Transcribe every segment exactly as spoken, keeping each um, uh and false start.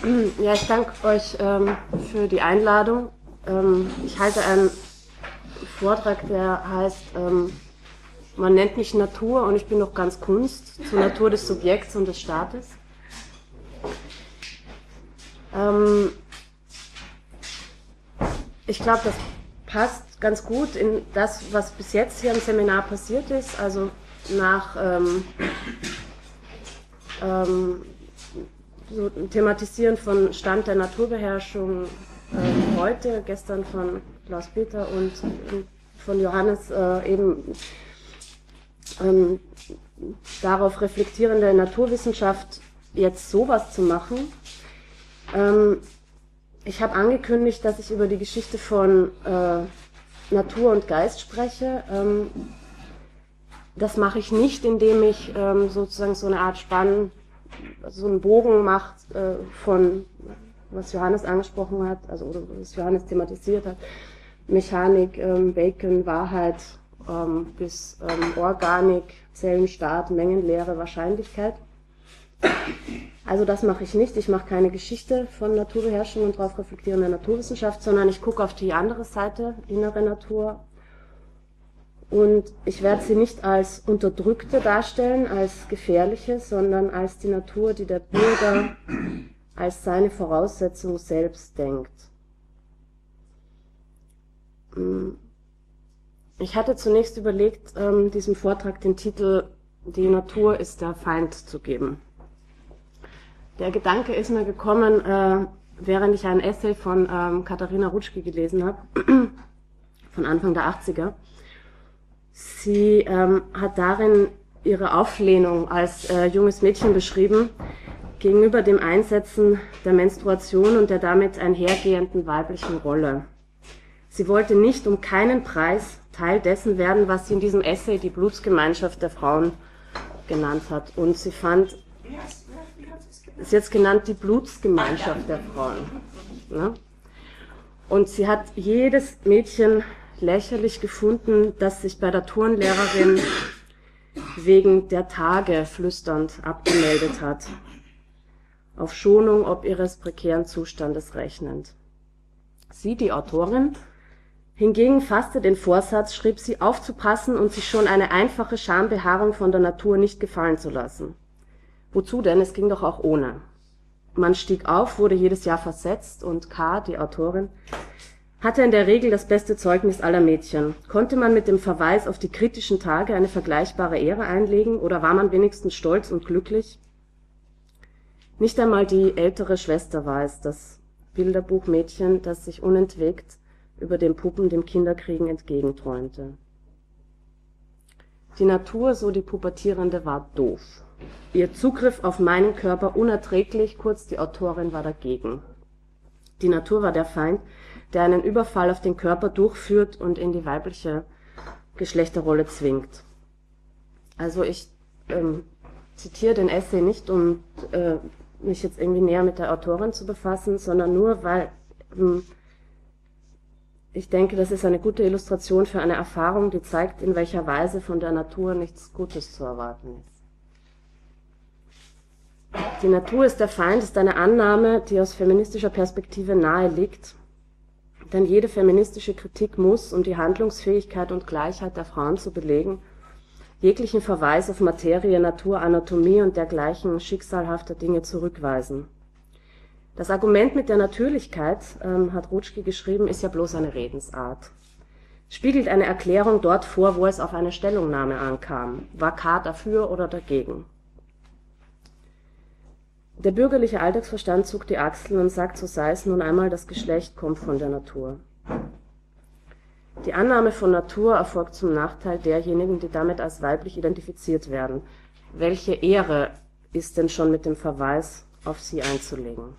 Ja, ich danke euch ähm, für die Einladung. Ähm, ich halte einen Vortrag, der heißt, ähm, man nennt mich Natur und ich bin doch ganz Kunst, zur Natur des Subjekts und des Staates. Ähm, ich glaube, das passt ganz gut in das, was bis jetzt hier im Seminar passiert ist, also nach ähm, ähm, so ein Thematisieren von Stand der Naturbeherrschung äh, heute, gestern von Klaus-Peter und äh, von Johannes äh, eben ähm, darauf reflektierende Naturwissenschaft jetzt sowas zu machen. Ähm, ich habe angekündigt, dass ich über die Geschichte von äh, Natur und Geist spreche. Ähm, das mache ich nicht, indem ich ähm, sozusagen so eine Art Spann so einen Bogen macht äh, von, was Johannes angesprochen hat, also oder was Johannes thematisiert hat, Mechanik, ähm, Bacon, Wahrheit, ähm, bis ähm, Organik, Zellenstaat, Mengenlehre, Wahrscheinlichkeit. Also das mache ich nicht. Ich mache keine Geschichte von Naturbeherrschung und darauf reflektierender Naturwissenschaft, sondern ich gucke auf die andere Seite, innere Natur. Und ich werde sie nicht als Unterdrückte darstellen, als Gefährliche, sondern als die Natur, die der Bürger als seine Voraussetzung selbst denkt. Ich hatte zunächst überlegt, diesem Vortrag den Titel "Die Natur ist der Feind" zu geben. Der Gedanke ist mir gekommen, während ich ein Essay von Katharina Rutschki gelesen habe, von Anfang der achtziger. Sie ähm, hat darin ihre Auflehnung als äh, junges Mädchen beschrieben gegenüber dem Einsetzen der Menstruation und der damit einhergehenden weiblichen Rolle. Sie wollte nicht um keinen Preis Teil dessen werden, was sie in diesem Essay die Blutsgemeinschaft der Frauen genannt hat. Und sie fand, ist jetzt genannt die Blutsgemeinschaft der Frauen. Ne? Und sie hat jedes Mädchen lächerlich gefunden, dass sich bei der Turnlehrerin wegen der Tage flüsternd abgemeldet hat, auf Schonung ob ihres prekären Zustandes rechnend. Sie, die Autorin, hingegen fasste den Vorsatz, schrieb sie, aufzupassen und sich schon eine einfache Schambehaarung von der Natur nicht gefallen zu lassen. Wozu denn? Es ging doch auch ohne. Man stieg auf, wurde jedes Jahr versetzt und K., die Autorin, hatte in der Regel das beste Zeugnis aller Mädchen. Konnte man mit dem Verweis auf die kritischen Tage eine vergleichbare Ehre einlegen, oder war man wenigstens stolz und glücklich? Nicht einmal die ältere Schwester war es, das Bilderbuchmädchen, das sich unentwegt über den Puppen dem Kinderkriegen entgegenträumte. Die Natur, so die Pubertierende, war doof. Ihr Zugriff auf meinen Körper unerträglich, kurz, die Autorin war dagegen. Die Natur war der Feind, der einen Überfall auf den Körper durchführt und in die weibliche Geschlechterrolle zwingt. Also ich ähm, zitiere den Essay nicht, um äh, mich jetzt irgendwie näher mit der Autorin zu befassen, sondern nur, weil ähm, ich denke, das ist eine gute Illustration für eine Erfahrung, die zeigt, in welcher Weise von der Natur nichts Gutes zu erwarten ist. Die Natur ist der Feind ist eine Annahme, die aus feministischer Perspektive nahe liegt, denn jede feministische Kritik muss, um die Handlungsfähigkeit und Gleichheit der Frauen zu belegen, jeglichen Verweis auf Materie, Natur, Anatomie und dergleichen schicksalhafter Dinge zurückweisen. Das Argument mit der Natürlichkeit, ähm, hat Rutschki geschrieben, ist ja bloß eine Redensart. Spiegelt eine Erklärung dort vor, wo es auf eine Stellungnahme ankam. War K. dafür oder dagegen? Der bürgerliche Alltagsverstand zuckt die Achseln und sagt, so sei es nun einmal, das Geschlecht kommt von der Natur. Die Annahme von Natur erfolgt zum Nachteil derjenigen, die damit als weiblich identifiziert werden. Welche Ehre ist denn schon mit dem Verweis auf sie einzulegen?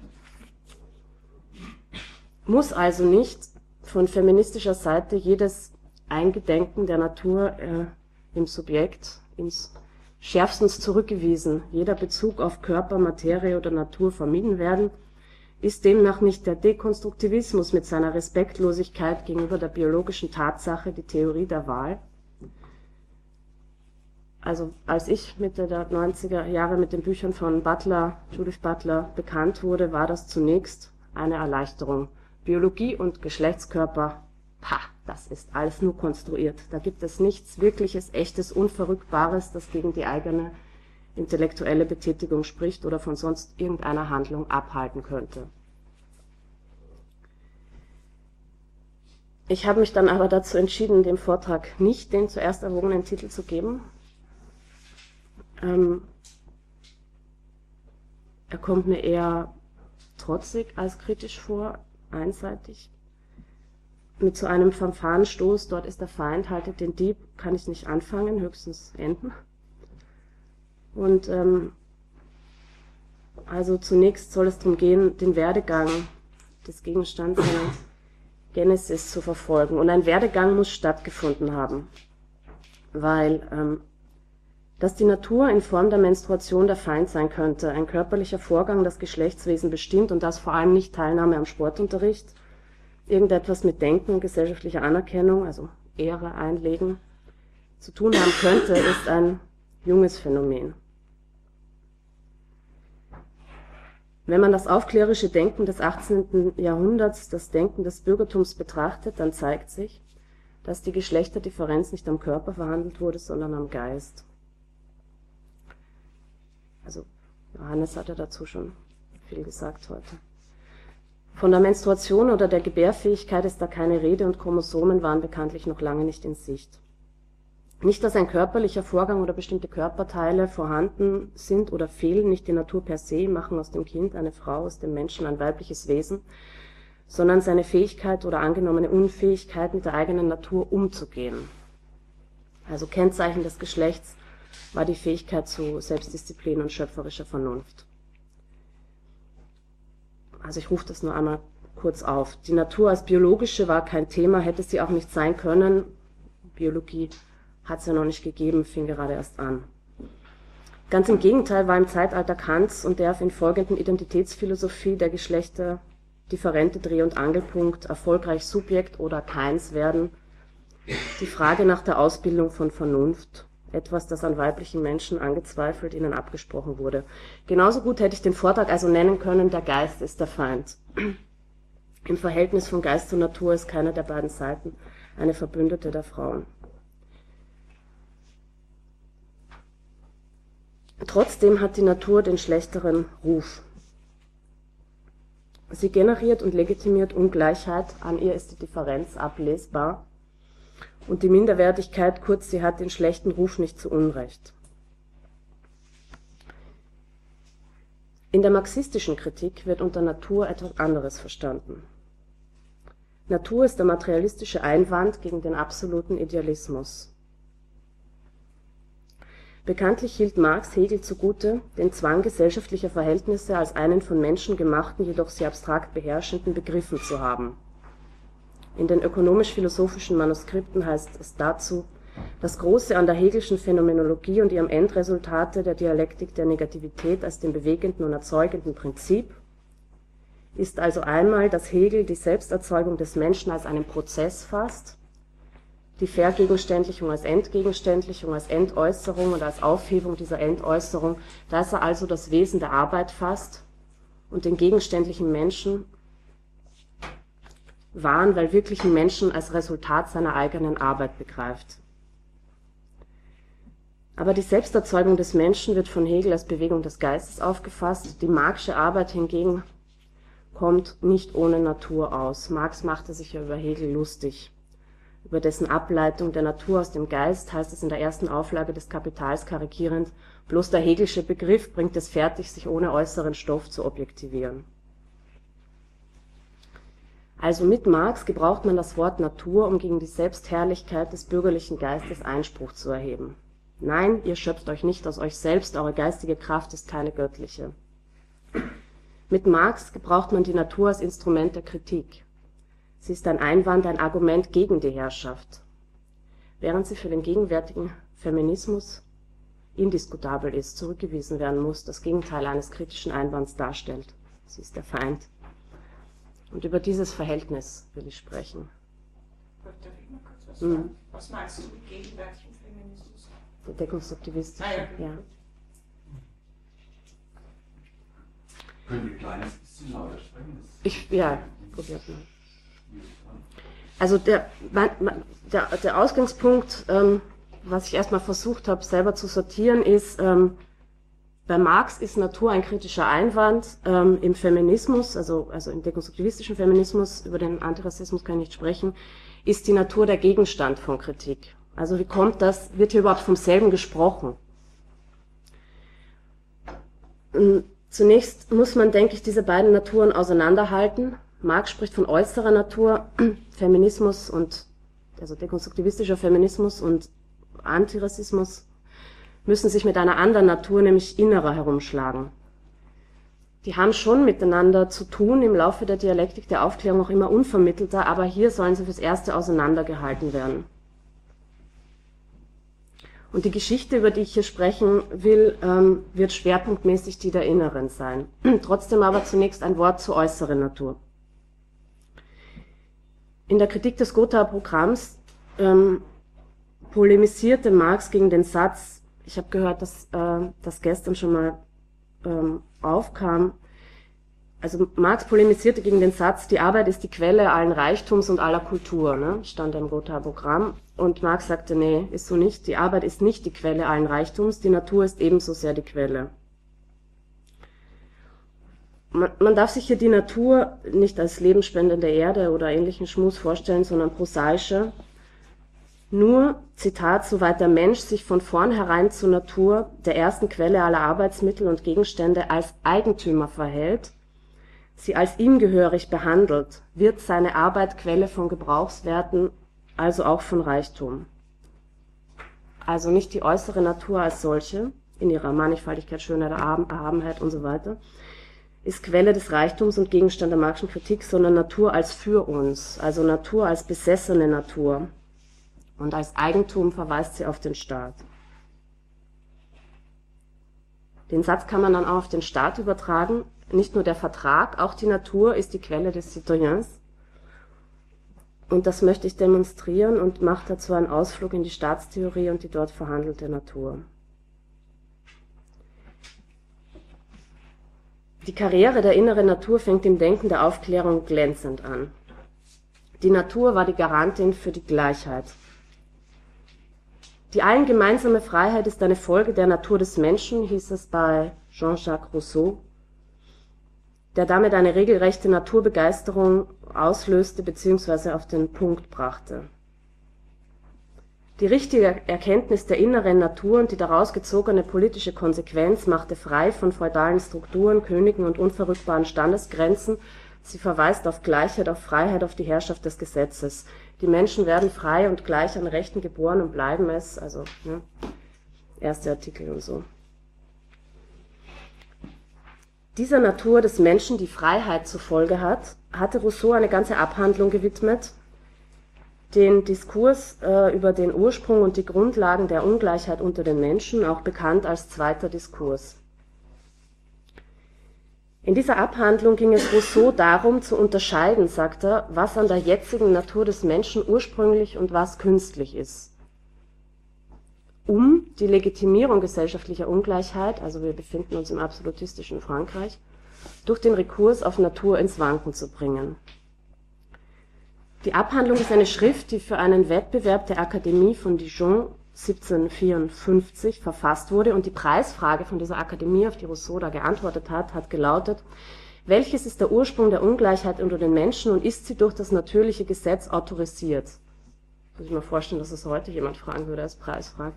Muss also nicht von feministischer Seite jedes Eingedenken der Natur äh, im Subjekt ins schärfstens zurückgewiesen, jeder Bezug auf Körper, Materie oder Natur vermieden werden, ist demnach nicht der Dekonstruktivismus mit seiner Respektlosigkeit gegenüber der biologischen Tatsache die Theorie der Wahl? also als ich Mitte der neunziger Jahre mit den Büchern von Butler, Judith Butler, bekannt wurde, war das zunächst eine Erleichterung. Biologie und Geschlechtskörper, pah, das ist alles nur konstruiert. Da gibt es nichts Wirkliches, Echtes, Unverrückbares, das gegen die eigene intellektuelle Betätigung spricht oder von sonst irgendeiner Handlung abhalten könnte. Ich habe mich dann aber dazu entschieden, dem Vortrag nicht den zuerst erwogenen Titel zu geben. Ähm, er kommt mir eher trotzig als kritisch vor, einseitig. Mit so einem Fanfarenstoß, dort ist der Feind, haltet den Dieb, kann ich nicht anfangen, höchstens enden. Und ähm, also zunächst soll es darum gehen, den Werdegang des Gegenstands einer Genesis zu verfolgen. Und ein Werdegang muss stattgefunden haben, weil ähm, dass die Natur in Form der Menstruation der Feind sein könnte, ein körperlicher Vorgang, das Geschlechtswesen bestimmt und das vor allem nicht Teilnahme am Sportunterricht, irgendetwas mit Denken und gesellschaftlicher Anerkennung, also Ehre einlegen, zu tun haben könnte, ist ein junges Phänomen. Wenn man das aufklärerische Denken des achtzehnten Jahrhunderts, das Denken des Bürgertums betrachtet, dann zeigt sich, dass die Geschlechterdifferenz nicht am Körper verhandelt wurde, sondern am Geist. Also Johannes hat ja dazu schon viel gesagt heute. Von der Menstruation oder der Gebärfähigkeit ist da keine Rede und Chromosomen waren bekanntlich noch lange nicht in Sicht. Nicht, dass ein körperlicher Vorgang oder bestimmte Körperteile vorhanden sind oder fehlen, nicht die Natur per se, machen aus dem Kind eine Frau, aus dem Menschen ein weibliches Wesen, sondern seine Fähigkeit oder angenommene Unfähigkeit, mit der eigenen Natur umzugehen. Also Kennzeichen des Geschlechts war die Fähigkeit zu Selbstdisziplin und schöpferischer Vernunft. Also ich rufe das nur einmal kurz auf. Die Natur als biologische war kein Thema, hätte sie auch nicht sein können. Biologie hat es ja noch nicht gegeben, fing gerade erst an. Ganz im Gegenteil war im Zeitalter Kants und der auf ihn folgenden Identitätsphilosophie der Geschlechter differente Dreh- und Angelpunkt, erfolgreich Subjekt oder keins werden, die Frage nach der Ausbildung von Vernunft, etwas, das an weiblichen Menschen angezweifelt, ihnen abgesprochen wurde. Genauso gut hätte ich den Vortrag also nennen können, der Geist ist der Feind. Im Verhältnis von Geist und Natur ist keine der beiden Seiten eine Verbündete der Frauen. Trotzdem hat die Natur den schlechteren Ruf. Sie generiert und legitimiert Ungleichheit, an ihr ist die Differenz ablesbar. Und die Minderwertigkeit, kurz, sie hat den schlechten Ruf nicht zu Unrecht. In der marxistischen Kritik wird unter Natur etwas anderes verstanden. Natur ist der materialistische Einwand gegen den absoluten Idealismus. Bekanntlich hielt Marx Hegel zugute, den Zwang gesellschaftlicher Verhältnisse als einen von Menschen gemachten, jedoch sie abstrakt beherrschenden begriffen zu haben. In den ökonomisch-philosophischen Manuskripten heißt es dazu, das Große an der Hegelschen Phänomenologie und ihrem Endresultate der Dialektik der Negativität als dem bewegenden und erzeugenden Prinzip ist also einmal, dass Hegel die Selbsterzeugung des Menschen als einen Prozess fasst, die Vergegenständlichung als Entgegenständlichung, als Entäußerung und als Aufhebung dieser Entäußerung, dass er also das Wesen der Arbeit fasst und den gegenständlichen Menschen wahren, weil wirklichen Menschen als Resultat seiner eigenen Arbeit begreift. Aber die Selbsterzeugung des Menschen wird von Hegel als Bewegung des Geistes aufgefasst. Die Marxische Arbeit hingegen kommt nicht ohne Natur aus. Marx machte sich ja über Hegel lustig. Über dessen Ableitung der Natur aus dem Geist heißt es in der ersten Auflage des Kapitals karikierend, bloß der Hegelsche Begriff bringt es fertig, sich ohne äußeren Stoff zu objektivieren. Also mit Marx gebraucht man das Wort Natur, um gegen die Selbstherrlichkeit des bürgerlichen Geistes Einspruch zu erheben. Nein, ihr schöpft euch nicht aus euch selbst, eure geistige Kraft ist keine göttliche. Mit Marx gebraucht man die Natur als Instrument der Kritik. Sie ist ein Einwand, ein Argument gegen die Herrschaft, während sie für den gegenwärtigen Feminismus indiskutabel ist, zurückgewiesen werden muss, das Gegenteil eines kritischen Einwands darstellt. Sie ist der Feind. Und über dieses Verhältnis will ich sprechen. Darf ich mal kurz was sagen? Mhm. Was meinst du mit gegenwärtigem Feminismus? der dekonstruktivistische, ah, ja. ja. Können die kleines bisschen lauter sprechen? Ich, ja, probier's mal. Also der, der, der Ausgangspunkt, ähm, was ich erstmal versucht habe, selber zu sortieren, ist, ähm, bei Marx ist Natur ein kritischer Einwand, ähm, im Feminismus, also, also im dekonstruktivistischen Feminismus, über den Antirassismus kann ich nicht sprechen, ist die Natur der Gegenstand von Kritik. Also wie kommt das, wird hier überhaupt vom selben gesprochen? Zunächst muss man, denke ich, diese beiden Naturen auseinanderhalten. Marx spricht von äußerer Natur, Feminismus und, also dekonstruktivistischer Feminismus und Antirassismus müssen sich mit einer anderen Natur, nämlich innerer, herumschlagen. Die haben schon miteinander zu tun, im Laufe der Dialektik der Aufklärung auch immer unvermittelter, aber hier sollen sie fürs Erste auseinandergehalten werden. Und die Geschichte, über die ich hier sprechen will, ähm, wird schwerpunktmäßig die der inneren sein. Trotzdem aber zunächst ein Wort zur äußeren Natur. In der Kritik des Gothaer Programms ähm, polemisierte Marx gegen den Satz, ich habe gehört, dass äh, das gestern schon mal ähm, aufkam, also Marx polemisierte gegen den Satz, die Arbeit ist die Quelle allen Reichtums und aller Kultur, ne? Stand im Gothaer Programm. Und Marx sagte, nee, ist so nicht, die Arbeit ist nicht die Quelle allen Reichtums, die Natur ist ebenso sehr die Quelle. Man, man darf sich hier die Natur nicht als lebensspendende Erde oder ähnlichen Schmus vorstellen, sondern prosaische. Nur, Zitat, soweit der Mensch sich von vornherein zur Natur, der ersten Quelle aller Arbeitsmittel und Gegenstände, als Eigentümer verhält, sie als ihm gehörig behandelt, wird seine Arbeit Quelle von Gebrauchswerten, also auch von Reichtum. Also nicht die äußere Natur als solche, in ihrer Mannigfaltigkeit, Schönheit, Erhabenheit und so weiter, ist Quelle des Reichtums und Gegenstand der Marxischen Kritik, sondern Natur als für uns, also Natur als besessene Natur. Und als Eigentum verweist sie auf den Staat. Den Satz kann man dann auch auf den Staat übertragen. Nicht nur der Vertrag, auch die Natur ist die Quelle des Citoyens. Und das möchte ich demonstrieren und mache dazu einen Ausflug in die Staatstheorie und die dort verhandelte Natur. Die Karriere der inneren Natur fängt im Denken der Aufklärung glänzend an. Die Natur war die Garantin für die Gleichheit. Die allen gemeinsame Freiheit ist eine Folge der Natur des Menschen, hieß es bei Jean-Jacques Rousseau, der damit eine regelrechte Naturbegeisterung auslöste bzw. auf den Punkt brachte. Die richtige Erkenntnis der inneren Natur und die daraus gezogene politische Konsequenz machte frei von feudalen Strukturen, Königen und unverrückbaren Standesgrenzen. Sie verweist auf Gleichheit, auf Freiheit, auf die Herrschaft des Gesetzes. Die Menschen werden frei und gleich an Rechten geboren und bleiben es, also ne, erste Artikel und so. Dieser Natur des Menschen, die Freiheit zur Folge hat, hatte Rousseau eine ganze Abhandlung gewidmet, den Diskurs äh, über den Ursprung und die Grundlagen der Ungleichheit unter den Menschen, auch bekannt als zweiter Diskurs. In dieser Abhandlung ging es Rousseau darum, zu unterscheiden, sagt er, was an der jetzigen Natur des Menschen ursprünglich und was künstlich ist. Um die Legitimierung gesellschaftlicher Ungleichheit, also wir befinden uns im absolutistischen Frankreich, durch den Rekurs auf Natur ins Wanken zu bringen. Die Abhandlung ist eine Schrift, die für einen Wettbewerb der Akademie von Dijon siebzehnhundertvierundfünfzig verfasst wurde, und die Preisfrage von dieser Akademie, auf die Rousseau da geantwortet hat, hat gelautet: Welches ist der Ursprung der Ungleichheit unter den Menschen und ist sie durch das natürliche Gesetz autorisiert? Muss ich mir vorstellen, dass es heute jemand fragen würde als Preisfrage.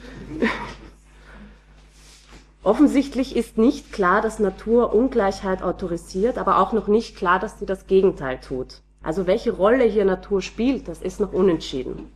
Offensichtlich ist nicht klar, dass Natur Ungleichheit autorisiert, aber auch noch nicht klar, dass sie das Gegenteil tut. Also welche Rolle hier Natur spielt, das ist noch unentschieden.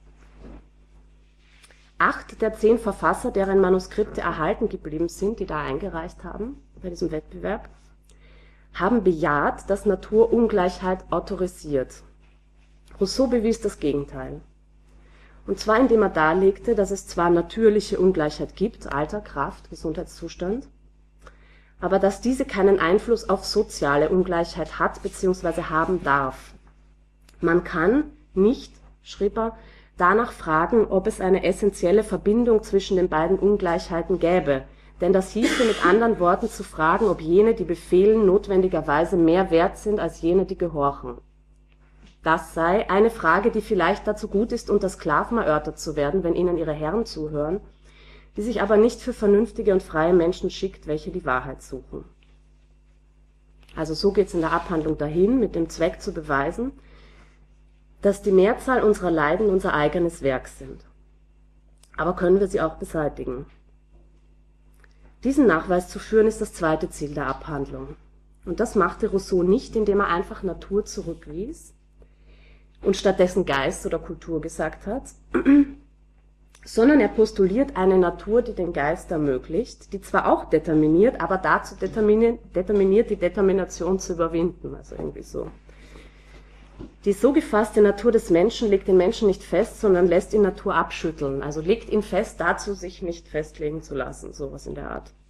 Acht der zehn Verfasser, deren Manuskripte erhalten geblieben sind, die da eingereicht haben bei diesem Wettbewerb, haben bejaht, dass Natur Ungleichheit autorisiert. Rousseau bewies das Gegenteil. Und zwar indem er darlegte, dass es zwar natürliche Ungleichheit gibt, Alter, Kraft, Gesundheitszustand, aber dass diese keinen Einfluss auf soziale Ungleichheit hat bzw. haben darf. Man kann nicht, schrieb er, danach fragen, ob es eine essentielle Verbindung zwischen den beiden Ungleichheiten gäbe, denn das hieße mit anderen Worten zu fragen, ob jene, die befehlen, notwendigerweise mehr wert sind als jene, die gehorchen. Das sei eine Frage, die vielleicht dazu gut ist, unter Sklaven erörtert zu werden, wenn ihnen ihre Herren zuhören, die sich aber nicht für vernünftige und freie Menschen schickt, welche die Wahrheit suchen. Also so geht es in der Abhandlung dahin, mit dem Zweck zu beweisen, dass die Mehrzahl unserer Leiden unser eigenes Werk sind. Aber können wir sie auch beseitigen? Diesen Nachweis zu führen, ist das zweite Ziel der Abhandlung. Und das machte Rousseau nicht, indem er einfach Natur zurückwies und stattdessen Geist oder Kultur gesagt hat, sondern er postuliert eine Natur, die den Geist ermöglicht, die zwar auch determiniert, aber dazu determiniert, determiniert die Determination zu überwinden, also irgendwie so. Die so gefasste Natur des Menschen legt den Menschen nicht fest, sondern lässt ihn Natur abschütteln, also legt ihn fest dazu, sich nicht festlegen zu lassen, sowas in der Art.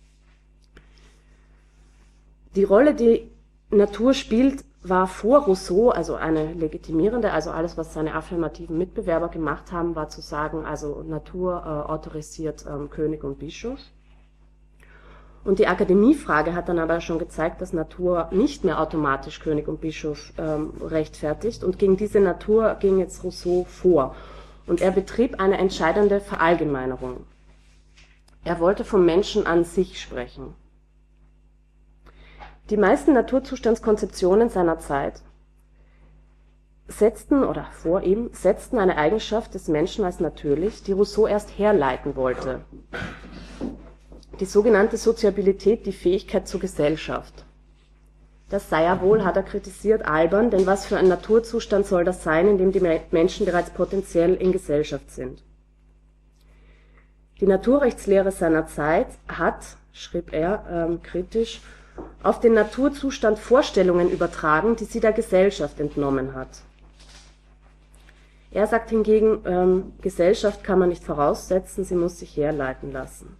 Die Rolle, die Natur spielt, war vor Rousseau, also eine legitimierende, also alles, was seine affirmativen Mitbewerber gemacht haben, war zu sagen, also Natur äh, autorisiert ähm, König und Bischof. Und die Akademiefrage hat dann aber schon gezeigt, dass Natur nicht mehr automatisch König und Bischof ähm, rechtfertigt, und gegen diese Natur ging jetzt Rousseau vor. Und er betrieb eine entscheidende Verallgemeinerung. Er wollte vom Menschen an sich sprechen. Die meisten Naturzustandskonzeptionen seiner Zeit setzten, oder vor ihm, setzten eine Eigenschaft des Menschen als natürlich, die Rousseau erst herleiten wollte. Die sogenannte Soziabilität, die Fähigkeit zur Gesellschaft. Das sei ja wohl, hat er kritisiert, albern, denn was für ein Naturzustand soll das sein, in dem die Menschen bereits potenziell in Gesellschaft sind? Die Naturrechtslehre seiner Zeit hat, schrieb er ähm, kritisch, auf den Naturzustand Vorstellungen übertragen, die sie der Gesellschaft entnommen hat. Er sagt hingegen, ähm, Gesellschaft kann man nicht voraussetzen, sie muss sich herleiten lassen.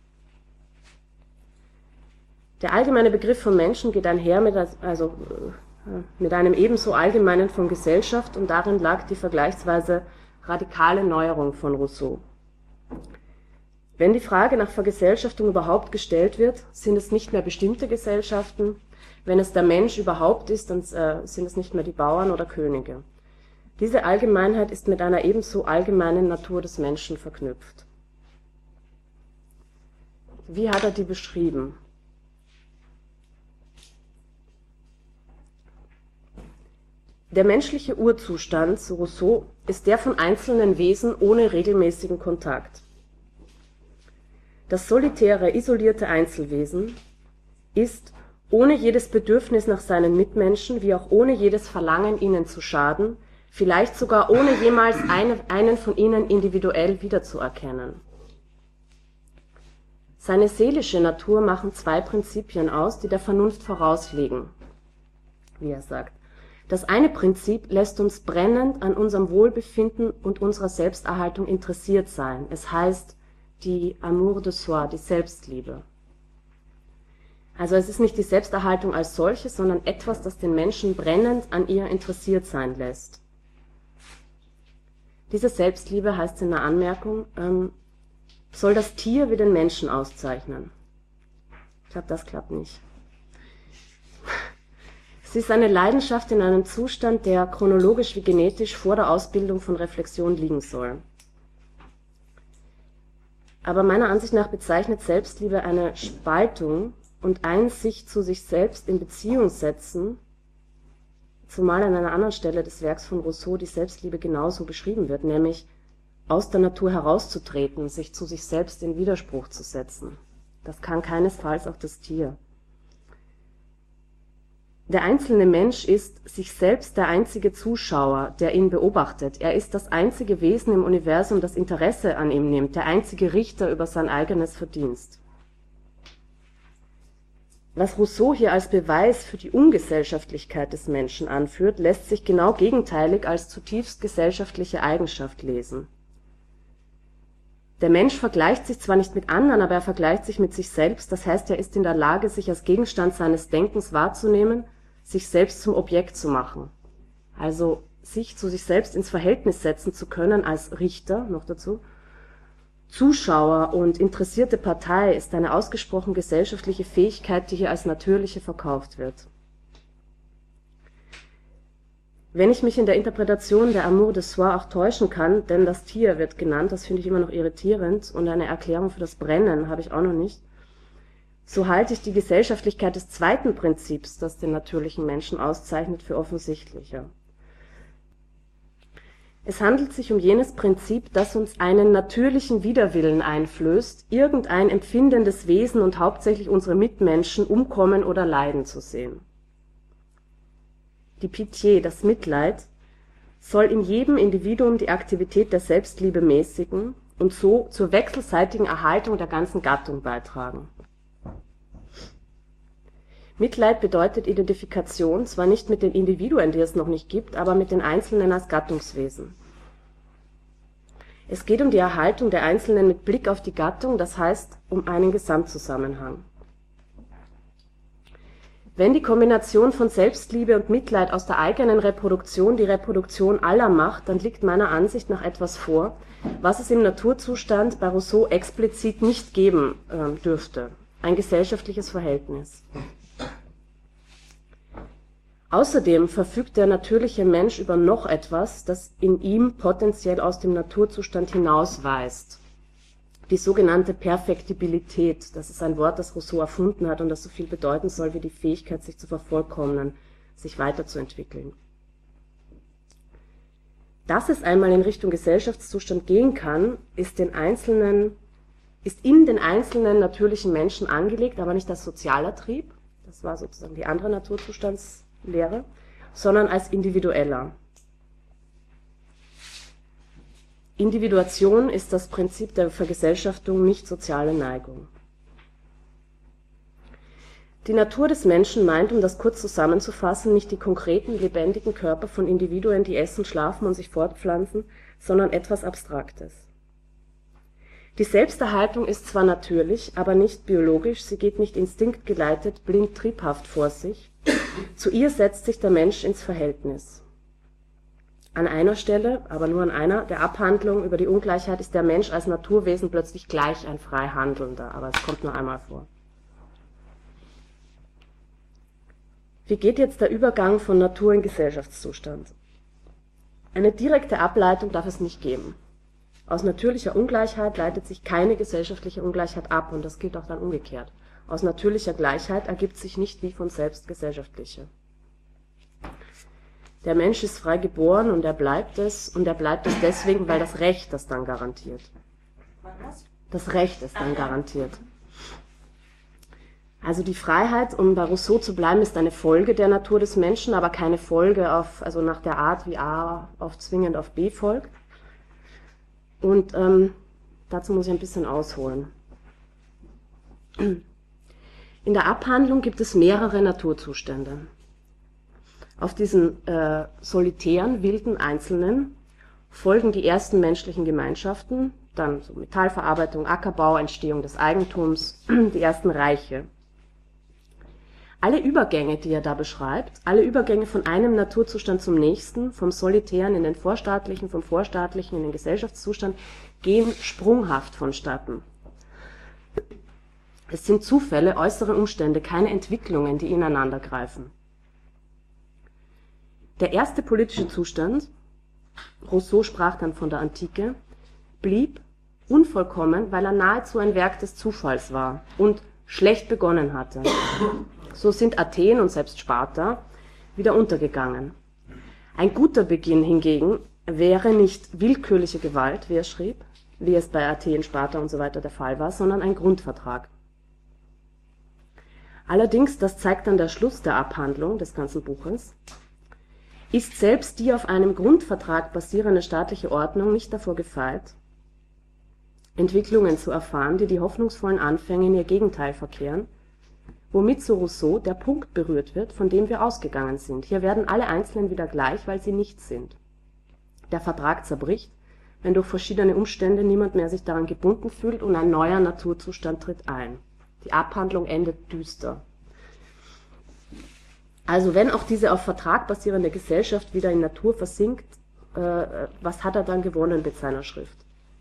Der allgemeine Begriff von Menschen geht einher mit, also, äh, mit einem ebenso allgemeinen von Gesellschaft, und darin lag die vergleichsweise radikale Neuerung von Rousseau. Wenn die Frage nach Vergesellschaftung überhaupt gestellt wird, sind es nicht mehr bestimmte Gesellschaften. Wenn es der Mensch überhaupt ist, dann äh, sind es nicht mehr die Bauern oder Könige. Diese Allgemeinheit ist mit einer ebenso allgemeinen Natur des Menschen verknüpft. Wie hat er die beschrieben? Der menschliche Urzustand, so Rousseau, ist der von einzelnen Wesen ohne regelmäßigen Kontakt. Das solitäre, isolierte Einzelwesen ist, ohne jedes Bedürfnis nach seinen Mitmenschen, wie auch ohne jedes Verlangen, ihnen zu schaden, vielleicht sogar ohne jemals eine, einen von ihnen individuell wiederzuerkennen. Seine seelische Natur machen zwei Prinzipien aus, die der Vernunft vorausliegen, wie er sagt. Das eine Prinzip lässt uns brennend an unserem Wohlbefinden und unserer Selbsterhaltung interessiert sein. Es heißt die Amour de soi, die Selbstliebe. Also es ist nicht die Selbsterhaltung als solche, sondern etwas, das den Menschen brennend an ihr interessiert sein lässt. Diese Selbstliebe, heißt in der Anmerkung, ähm, soll das Tier wie den Menschen auszeichnen. Ich glaube, das klappt nicht. Sie ist eine Leidenschaft in einem Zustand, der chronologisch wie genetisch vor der Ausbildung von Reflexion liegen soll. Aber meiner Ansicht nach bezeichnet Selbstliebe eine Spaltung und ein sich zu sich selbst in Beziehung setzen, zumal an einer anderen Stelle des Werks von Rousseau die Selbstliebe genauso beschrieben wird, nämlich aus der Natur herauszutreten, sich zu sich selbst in Widerspruch zu setzen. Das kann keinesfalls auch das Tier. Der einzelne Mensch ist sich selbst der einzige Zuschauer, der ihn beobachtet. Er ist das einzige Wesen im Universum, das Interesse an ihm nimmt, der einzige Richter über sein eigenes Verdienst. Was Rousseau hier als Beweis für die Ungesellschaftlichkeit des Menschen anführt, lässt sich genau gegenteilig als zutiefst gesellschaftliche Eigenschaft lesen. Der Mensch vergleicht sich zwar nicht mit anderen, aber er vergleicht sich mit sich selbst, das heißt, er ist in der Lage, sich als Gegenstand seines Denkens wahrzunehmen, sich selbst zum Objekt zu machen. Also sich zu sich selbst ins Verhältnis setzen zu können als Richter, noch dazu, Zuschauer und interessierte Partei ist eine ausgesprochen gesellschaftliche Fähigkeit, die hier als natürliche verkauft wird. Wenn ich mich in der Interpretation der Amour de Soi auch täuschen kann, denn das Tier wird genannt, das finde ich immer noch irritierend, und eine Erklärung für das Brennen habe ich auch noch nicht, so halte ich die Gesellschaftlichkeit des zweiten Prinzips, das den natürlichen Menschen auszeichnet, für offensichtlicher. Es handelt sich um jenes Prinzip, das uns einen natürlichen Widerwillen einflößt, irgendein empfindendes Wesen und hauptsächlich unsere Mitmenschen umkommen oder leiden zu sehen. Die Pitié, das Mitleid, soll in jedem Individuum die Aktivität der Selbstliebe mäßigen und so zur wechselseitigen Erhaltung der ganzen Gattung beitragen. Mitleid bedeutet Identifikation, zwar nicht mit den Individuen, die es noch nicht gibt, aber mit den Einzelnen als Gattungswesen. Es geht um die Erhaltung der Einzelnen mit Blick auf die Gattung, das heißt um einen Gesamtzusammenhang. Wenn die Kombination von Selbstliebe und Mitleid aus der eigenen Reproduktion die Reproduktion aller macht, dann liegt meiner Ansicht nach etwas vor, was es im Naturzustand bei Rousseau explizit nicht geben äh, dürfte: ein gesellschaftliches Verhältnis. Außerdem verfügt der natürliche Mensch über noch etwas, das in ihm potenziell aus dem Naturzustand hinausweist. Die sogenannte Perfektibilität, das ist ein Wort, das Rousseau erfunden hat und das so viel bedeuten soll wie die Fähigkeit, sich zu vervollkommnen, sich weiterzuentwickeln. Dass es einmal in Richtung Gesellschaftszustand gehen kann, ist, den einzelnen, ist in den einzelnen natürlichen Menschen angelegt, aber nicht als sozialer Trieb, das war sozusagen die andere Naturzustandslehre, sondern als individueller. Individuation ist das Prinzip der Vergesellschaftung, nicht soziale Neigung. Die Natur des Menschen meint, um das kurz zusammenzufassen, nicht die konkreten, lebendigen Körper von Individuen, die essen, schlafen und sich fortpflanzen, sondern etwas Abstraktes. Die Selbsterhaltung ist zwar natürlich, aber nicht biologisch, sie geht nicht instinktgeleitet, blind triebhaft vor sich. Zu ihr setzt sich der Mensch ins Verhältnis. An einer Stelle, aber nur an einer, der Abhandlung über die Ungleichheit ist der Mensch als Naturwesen plötzlich gleich ein frei Handelnder, aber es kommt nur einmal vor. Wie geht jetzt der Übergang von Natur in Gesellschaftszustand? Eine direkte Ableitung darf es nicht geben. Aus natürlicher Ungleichheit leitet sich keine gesellschaftliche Ungleichheit ab, und das gilt auch dann umgekehrt. Aus natürlicher Gleichheit ergibt sich nicht wie von selbst gesellschaftliche. Der Mensch ist frei geboren und er bleibt es, und er bleibt es deswegen, weil das Recht das dann garantiert. Das Recht ist dann garantiert. Also die Freiheit, um bei Rousseau zu bleiben, ist eine Folge der Natur des Menschen, aber keine Folge auf, also nach der Art, wie A auf zwingend auf B folgt. Und ähm, dazu muss ich ein bisschen ausholen. In der Abhandlung gibt es mehrere Naturzustände. Auf diesen äh, solitären, wilden Einzelnen folgen die ersten menschlichen Gemeinschaften, dann so Metallverarbeitung, Ackerbau, Entstehung des Eigentums, die ersten Reiche. Alle Übergänge, die er da beschreibt, alle Übergänge von einem Naturzustand zum nächsten, vom Solitären in den Vorstaatlichen, vom Vorstaatlichen in den Gesellschaftszustand, gehen sprunghaft vonstatten. Es sind Zufälle, äußere Umstände, keine Entwicklungen, die ineinander greifen. Der erste politische Zustand, Rousseau sprach dann von der Antike, blieb unvollkommen, weil er nahezu ein Werk des Zufalls war und schlecht begonnen hatte. So sind Athen und selbst Sparta wieder untergegangen. Ein guter Beginn hingegen wäre nicht willkürliche Gewalt, wie er schrieb, wie es bei Athen, Sparta und so weiter der Fall war, sondern ein Grundvertrag. Allerdings, das zeigt dann der Schluss der Abhandlung des ganzen Buches, ist selbst die auf einem Grundvertrag basierende staatliche Ordnung nicht davor gefeit, Entwicklungen zu erfahren, die die hoffnungsvollen Anfänge in ihr Gegenteil verkehren, womit, so Rousseau, der Punkt berührt wird, von dem wir ausgegangen sind. Hier werden alle Einzelnen wieder gleich, weil sie nichts sind. Der Vertrag zerbricht, wenn durch verschiedene Umstände niemand mehr sich daran gebunden fühlt und ein neuer Naturzustand tritt ein. Die Abhandlung endet düster. Also wenn auch diese auf Vertrag basierende Gesellschaft wieder in Natur versinkt, äh, was hat er dann gewonnen mit seiner Schrift?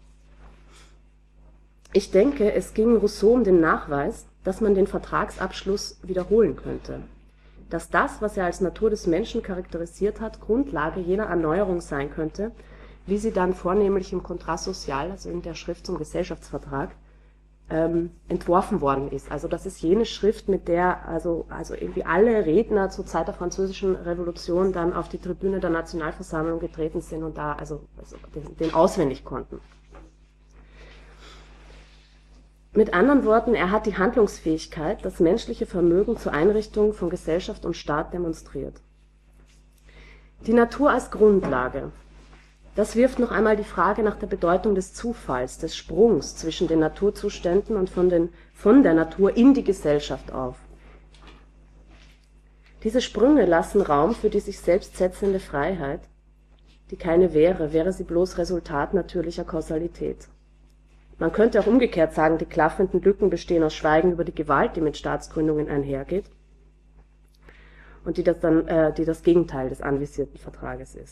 Ich denke, es ging Rousseau um den Nachweis, dass man den Vertragsabschluss wiederholen könnte. Dass das, was er als Natur des Menschen charakterisiert hat, Grundlage jener Erneuerung sein könnte, wie sie dann vornehmlich im Contrat social, also in der Schrift zum Gesellschaftsvertrag, ähm, entworfen worden ist. Also das ist jene Schrift, mit der also, also irgendwie alle Redner zur Zeit der Französischen Revolution dann auf die Tribüne der Nationalversammlung getreten sind und da also, also den, den auswendig konnten. Mit anderen Worten, er hat die Handlungsfähigkeit, das menschliche Vermögen zur Einrichtung von Gesellschaft und Staat demonstriert. Die Natur als Grundlage. Das wirft noch einmal die Frage nach der Bedeutung des Zufalls, des Sprungs zwischen den Naturzuständen und von, den, von der Natur in die Gesellschaft auf. Diese Sprünge lassen Raum für die sich selbst setzende Freiheit, die keine wäre, wäre sie bloß Resultat natürlicher Kausalität. Man könnte auch umgekehrt sagen, die klaffenden Lücken bestehen aus Schweigen über die Gewalt, die mit Staatsgründungen einhergeht und die das, dann, äh, die das Gegenteil des anvisierten Vertrages ist.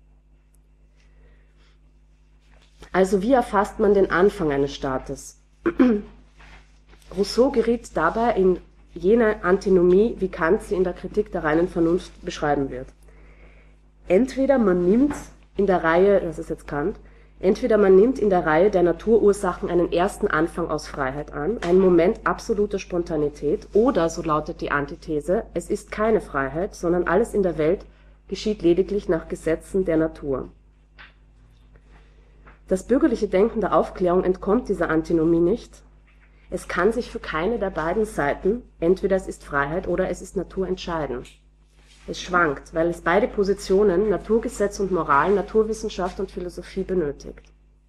Also wie erfasst man den Anfang eines Staates? Rousseau geriet dabei in jene Antinomie, wie Kant sie in der Kritik der reinen Vernunft beschreiben wird. Entweder man nimmt in der Reihe, das ist jetzt Kant, entweder man nimmt in der Reihe der Naturursachen einen ersten Anfang aus Freiheit an, einen Moment absoluter Spontanität, oder, so lautet die Antithese, es ist keine Freiheit, sondern alles in der Welt geschieht lediglich nach Gesetzen der Natur. Das bürgerliche Denken der Aufklärung entkommt dieser Antinomie nicht. Es kann sich für keine der beiden Seiten, entweder es ist Freiheit oder es ist Natur, entscheiden. Es schwankt, weil es beide Positionen, Naturgesetz und Moral, Naturwissenschaft und Philosophie, benötigt.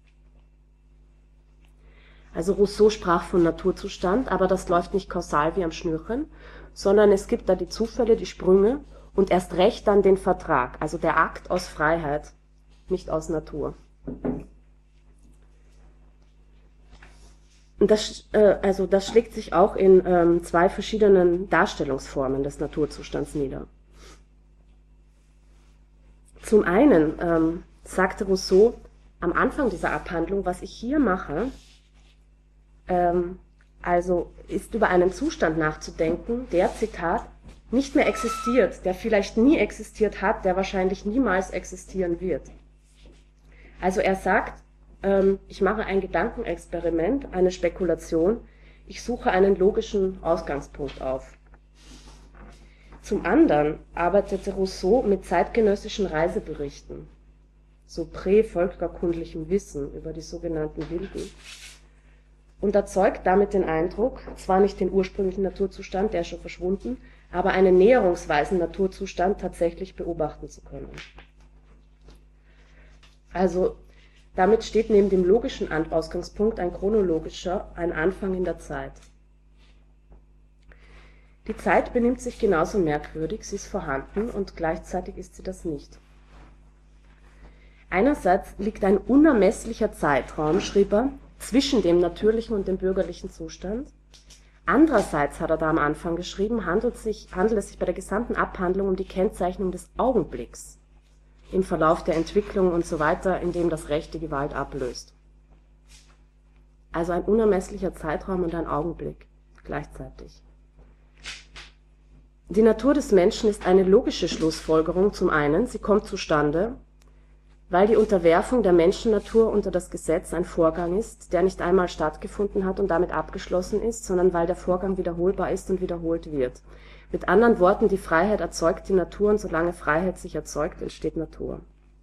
Also Rousseau sprach von Naturzustand, aber das läuft nicht kausal wie am Schnürchen, sondern es gibt da die Zufälle, die Sprünge und erst recht dann den Vertrag, also der Akt aus Freiheit, nicht aus Natur. Und das, äh, also das schlägt sich auch in ähm, zwei verschiedenen Darstellungsformen des Naturzustands nieder. Zum einen ähm, sagte Rousseau am Anfang dieser Abhandlung, was ich hier mache, ähm, also ist über einen Zustand nachzudenken, der, Zitat, nicht mehr existiert, der vielleicht nie existiert hat, der wahrscheinlich niemals existieren wird. Also er sagt, ähm, ich mache ein Gedankenexperiment, eine Spekulation, ich suche einen logischen Ausgangspunkt auf. Zum anderen arbeitete Rousseau mit zeitgenössischen Reiseberichten, so prä-völkerkundlichem Wissen über die sogenannten Wilden, und erzeugt damit den Eindruck, zwar nicht den ursprünglichen Naturzustand, der ist schon verschwunden, aber einen näherungsweisen Naturzustand tatsächlich beobachten zu können. Also damit steht neben dem logischen Ausgangspunkt ein chronologischer, ein Anfang in der Zeit. Die Zeit benimmt sich genauso merkwürdig, sie ist vorhanden und gleichzeitig ist sie das nicht. Einerseits liegt ein unermesslicher Zeitraum, schrieb er, zwischen dem natürlichen und dem bürgerlichen Zustand. Andererseits, hat er da am Anfang geschrieben, handelt, sich, handelt es sich bei der gesamten Abhandlung um die Kennzeichnung des Augenblicks im Verlauf der Entwicklung und so weiter, in dem das Recht die Gewalt ablöst. Also ein unermesslicher Zeitraum und ein Augenblick gleichzeitig. Die Natur des Menschen ist eine logische Schlussfolgerung zum einen, sie kommt zustande, weil die Unterwerfung der Menschennatur unter das Gesetz ein Vorgang ist, der nicht einmal stattgefunden hat und damit abgeschlossen ist, sondern weil der Vorgang wiederholbar ist und wiederholt wird. Mit anderen Worten, die Freiheit erzeugt die Natur und solange Freiheit sich erzeugt, entsteht Natur.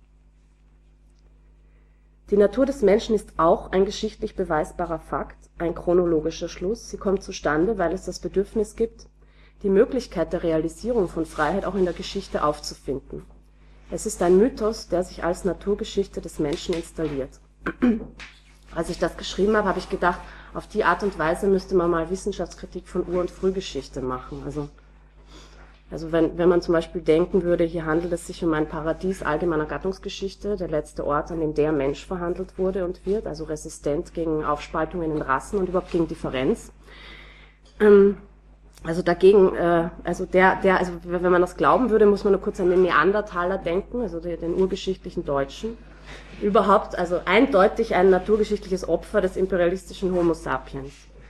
Die Natur des Menschen ist auch ein geschichtlich beweisbarer Fakt, ein chronologischer Schluss. Sie kommt zustande, weil es das Bedürfnis gibt, die Möglichkeit der Realisierung von Freiheit auch in der Geschichte aufzufinden. Es ist ein Mythos, der sich als Naturgeschichte des Menschen installiert. Als ich das geschrieben habe, habe ich gedacht, auf die Art und Weise müsste man mal Wissenschaftskritik von Ur- und Frühgeschichte machen. Also, also wenn, wenn man zum Beispiel denken würde, hier handelt es sich um ein Paradies allgemeiner Gattungsgeschichte, der letzte Ort, an dem der Mensch verhandelt wurde und wird, also resistent gegen Aufspaltungen in Rassen und überhaupt gegen Differenz. Ähm, Also dagegen, äh, also der, der, also wenn man das glauben würde, muss man nur kurz an den Neandertaler denken, also den urgeschichtlichen Deutschen. Überhaupt, also eindeutig ein naturgeschichtliches Opfer des imperialistischen Homo sapiens.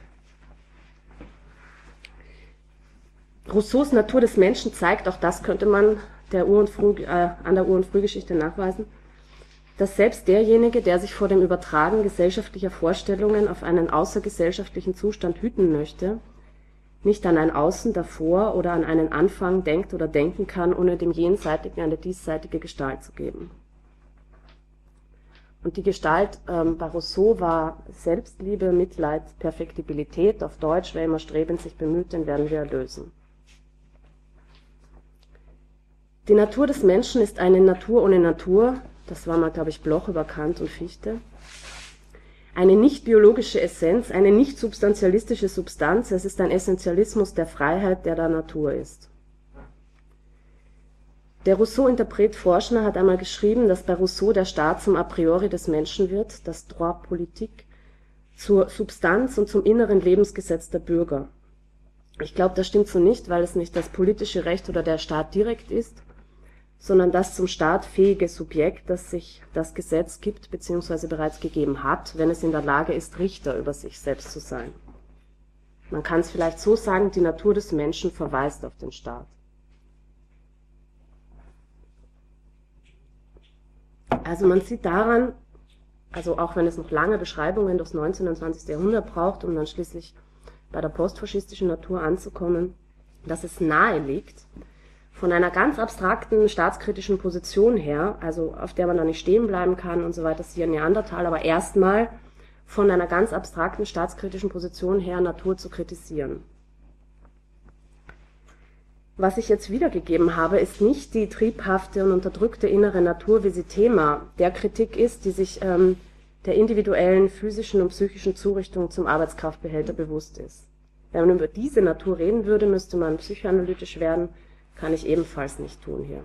Rousseaus Natur des Menschen zeigt, auch das könnte man der Ur- und Früh, äh, an der Ur- und Frühgeschichte nachweisen, dass selbst derjenige, der sich vor dem Übertragen gesellschaftlicher Vorstellungen auf einen außergesellschaftlichen Zustand hüten möchte, nicht an ein Außen davor oder an einen Anfang denkt oder denken kann, ohne dem Jenseitigen eine diesseitige Gestalt zu geben. Und die Gestalt ähm, bei Rousseau war Selbstliebe, Mitleid, Perfektibilität, auf Deutsch, wer immer strebend sich bemüht, den werden wir erlösen. Die Natur des Menschen ist eine Natur ohne Natur, das war mal, glaube ich, Bloch über Kant und Fichte. Eine nicht biologische Essenz, eine nicht substantialistische Substanz, es ist ein Essentialismus der Freiheit, der der Natur ist. Der Rousseau-Interpret Forschner hat einmal geschrieben, dass bei Rousseau der Staat zum A priori des Menschen wird, das Droit politique, zur Substanz und zum inneren Lebensgesetz der Bürger. Ich glaube, das stimmt so nicht, weil es nicht das politische Recht oder der Staat direkt ist, sondern das zum Staat fähige Subjekt, das sich das Gesetz gibt bzw. bereits gegeben hat, wenn es in der Lage ist, Richter über sich selbst zu sein. Man kann es vielleicht so sagen, die Natur des Menschen verweist auf den Staat. Also man sieht daran, also auch wenn es noch lange Beschreibungen durchs neunzehnte und zwanzigste Jahrhundert braucht, um dann schließlich bei der postfaschistischen Natur anzukommen, dass es nahe liegt, von einer ganz abstrakten staatskritischen Position her, also auf der man da nicht stehen bleiben kann und so weiter, siehe Neandertal, aber erstmal von einer ganz abstrakten staatskritischen Position her Natur zu kritisieren. Was ich jetzt wiedergegeben habe, ist nicht die triebhafte und unterdrückte innere Natur, wie sie Thema der Kritik ist, die sich ähm, der individuellen physischen und psychischen Zurichtung zum Arbeitskraftbehälter bewusst ist. Wenn man über diese Natur reden würde, müsste man psychoanalytisch werden, kann ich ebenfalls nicht tun hier.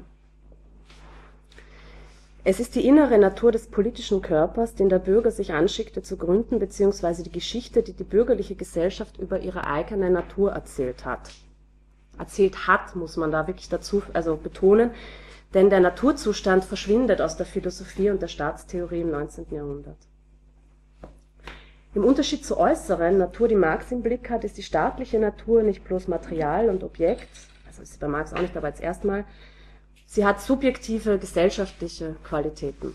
Es ist die innere Natur des politischen Körpers, den der Bürger sich anschickte zu gründen, beziehungsweise die Geschichte, die die bürgerliche Gesellschaft über ihre eigene Natur erzählt hat. Erzählt hat, muss man da wirklich dazu also betonen, denn der Naturzustand verschwindet aus der Philosophie und der Staatstheorie im neunzehnten Jahrhundert. Im Unterschied zur äußeren Natur, die Marx im Blick hat, ist die staatliche Natur nicht bloß Material und Objekt, also ist sie bei Marx auch nicht, aber jetzt erstmal, sie hat subjektive gesellschaftliche Qualitäten.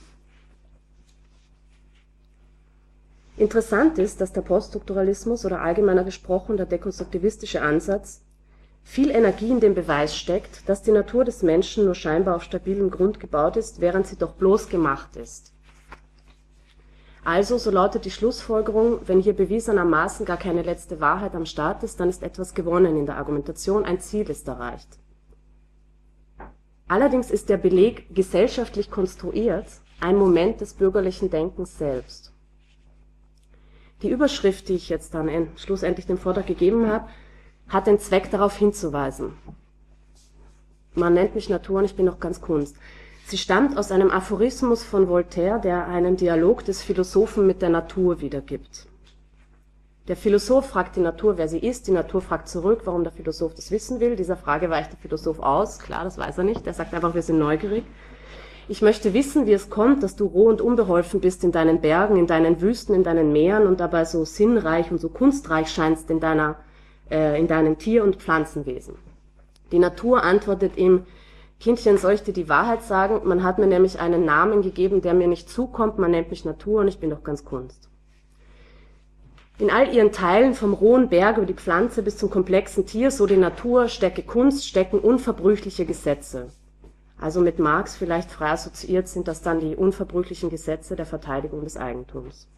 Interessant ist, dass der Poststrukturalismus oder allgemeiner gesprochen der dekonstruktivistische Ansatz viel Energie in den Beweis steckt, dass die Natur des Menschen nur scheinbar auf stabilem Grund gebaut ist, während sie doch bloß gemacht ist. Also, so lautet die Schlussfolgerung, wenn hier bewiesenermaßen gar keine letzte Wahrheit am Start ist, dann ist etwas gewonnen in der Argumentation, ein Ziel ist erreicht. Allerdings ist der Beleg gesellschaftlich konstruiert ein Moment des bürgerlichen Denkens selbst. Die Überschrift, die ich jetzt dann schlussendlich dem Vortrag gegeben habe, hat den Zweck, darauf hinzuweisen. Man nennt mich Natur und ich bin noch ganz Kunst. Sie stammt aus einem Aphorismus von Voltaire, der einen Dialog des Philosophen mit der Natur wiedergibt. Der Philosoph fragt die Natur, wer sie ist, die Natur fragt zurück, warum der Philosoph das wissen will. Dieser Frage weicht der Philosoph aus, klar, das weiß er nicht, er sagt einfach, wir sind neugierig. Ich möchte wissen, wie es kommt, dass du roh und unbeholfen bist in deinen Bergen, in deinen Wüsten, in deinen Meeren und dabei so sinnreich und so kunstreich scheinst in deiner, äh, in deinem Tier- und Pflanzenwesen. Die Natur antwortet ihm, Kindchen, soll ich dir die Wahrheit sagen? Man hat mir nämlich einen Namen gegeben, der mir nicht zukommt. Man nennt mich Natur und ich bin doch ganz Kunst. In all ihren Teilen, vom rohen Berg über die Pflanze bis zum komplexen Tier, so die Natur, stecke Kunst, stecken unverbrüchliche Gesetze. Also mit Marx vielleicht frei assoziiert sind das dann die unverbrüchlichen Gesetze der Verteidigung des Eigentums.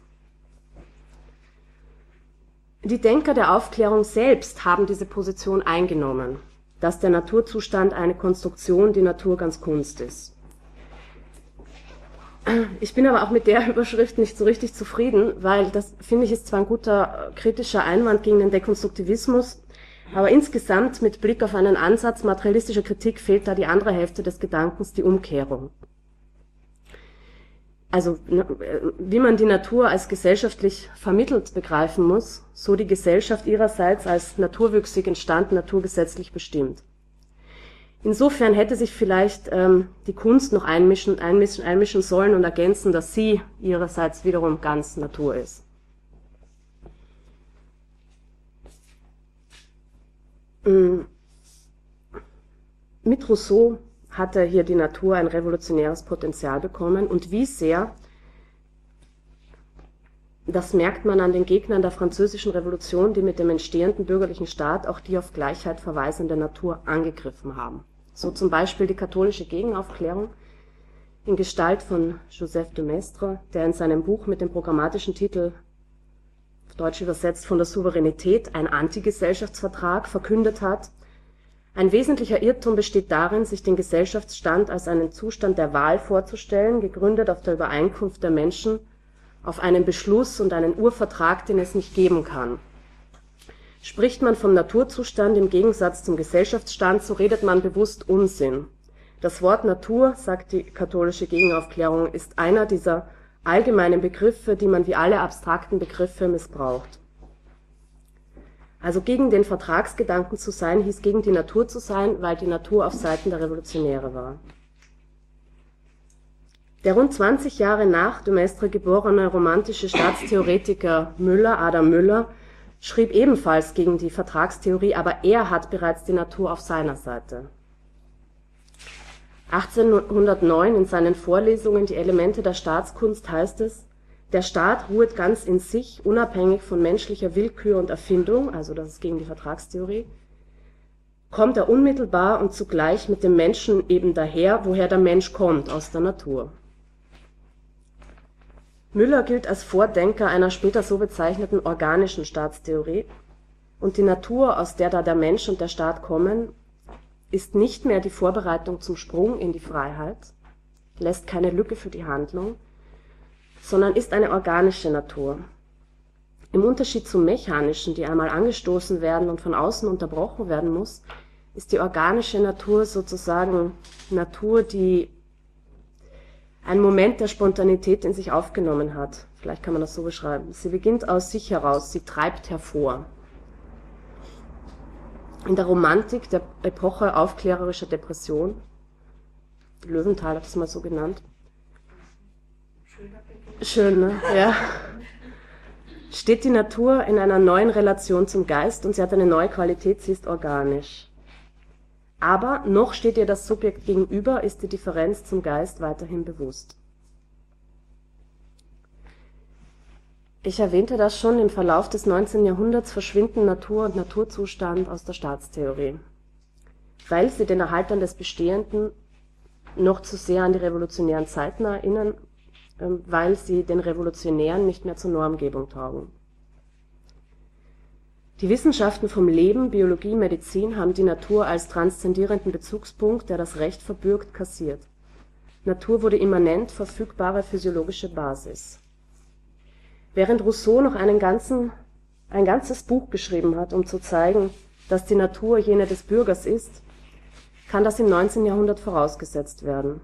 Die Denker der Aufklärung selbst haben diese Position eingenommen, dass der Naturzustand eine Konstruktion, die Natur ganz Kunst ist. Ich bin aber auch mit der Überschrift nicht so richtig zufrieden, weil das, finde ich, ist zwar ein guter kritischer Einwand gegen den Dekonstruktivismus, aber insgesamt mit Blick auf einen Ansatz materialistischer Kritik fehlt da die andere Hälfte des Gedankens, die Umkehrung. also wie man die Natur als gesellschaftlich vermittelt begreifen muss, so die Gesellschaft ihrerseits als naturwüchsig entstanden, naturgesetzlich bestimmt. Insofern hätte sich vielleicht ähm, die Kunst noch einmischen, einmischen, einmischen sollen und ergänzen, dass sie ihrerseits wiederum ganz Natur ist. Ähm, mit Rousseau hatte hier die Natur ein revolutionäres Potenzial bekommen und wie sehr, das merkt man an den Gegnern der französischen Revolution, die mit dem entstehenden bürgerlichen Staat auch die auf Gleichheit verweisende Natur angegriffen haben. So zum Beispiel die katholische Gegenaufklärung in Gestalt von Joseph de Maistre, der in seinem Buch mit dem programmatischen Titel, auf Deutsch übersetzt, von der Souveränität, ein Antigesellschaftsvertrag, verkündet hat: Ein wesentlicher Irrtum besteht darin, sich den Gesellschaftsstand als einen Zustand der Wahl vorzustellen, gegründet auf der Übereinkunft der Menschen, auf einen Beschluss und einen Urvertrag, den es nicht geben kann. Spricht man vom Naturzustand im Gegensatz zum Gesellschaftsstand, so redet man bewusst Unsinn. Das Wort Natur, sagt die katholische Gegenaufklärung, ist einer dieser allgemeinen Begriffe, die man wie alle abstrakten Begriffe missbraucht. Also gegen den Vertragsgedanken zu sein, hieß gegen die Natur zu sein, weil die Natur auf Seiten der Revolutionäre war. Der rund zwanzig Jahre nach de Maistre geborene romantische Staatstheoretiker Müller, Adam Müller, schrieb ebenfalls gegen die Vertragstheorie, aber er hat bereits die Natur auf seiner Seite. achtzehnhundertneun in seinen Vorlesungen Die Elemente der Staatskunst heißt es: Der Staat ruhet ganz in sich, unabhängig von menschlicher Willkür und Erfindung, also das ist gegen die Vertragstheorie, kommt er unmittelbar und zugleich mit dem Menschen eben daher, woher der Mensch kommt, aus der Natur. Müller gilt als Vordenker einer später so bezeichneten organischen Staatstheorie, und die Natur, aus der da der Mensch und der Staat kommen, ist nicht mehr die Vorbereitung zum Sprung in die Freiheit, lässt keine Lücke für die Handlung, sondern ist eine organische Natur. Im Unterschied zum Mechanischen, die einmal angestoßen werden und von außen unterbrochen werden muss, ist die organische Natur sozusagen Natur, die einen Moment der Spontanität in sich aufgenommen hat. Vielleicht kann man das so beschreiben. Sie beginnt aus sich heraus, sie treibt hervor. In der Romantik der Epoche aufklärerischer Depression, Löwenthal hat es mal so genannt, schön, ne? Ja. Steht die Natur in einer neuen Relation zum Geist und sie hat eine neue Qualität, sie ist organisch. Aber noch steht ihr das Subjekt gegenüber, ist die Differenz zum Geist weiterhin bewusst. Ich erwähnte das schon, im Verlauf des neunzehnten Jahrhunderts verschwinden Natur und Naturzustand aus der Staatstheorie, weil sie den Erhaltern des Bestehenden noch zu sehr an die revolutionären Zeiten erinnern, weil sie den Revolutionären nicht mehr zur Normgebung taugen. Die Wissenschaften vom Leben, Biologie, Medizin haben die Natur als transzendierenden Bezugspunkt, der das Recht verbürgt, kassiert. Natur wurde immanent verfügbare physiologische Basis. Während Rousseau noch einen ganzen, ein ganzes Buch geschrieben hat, um zu zeigen, dass die Natur jene des Bürgers ist, kann das im neunzehnten Jahrhundert vorausgesetzt werden.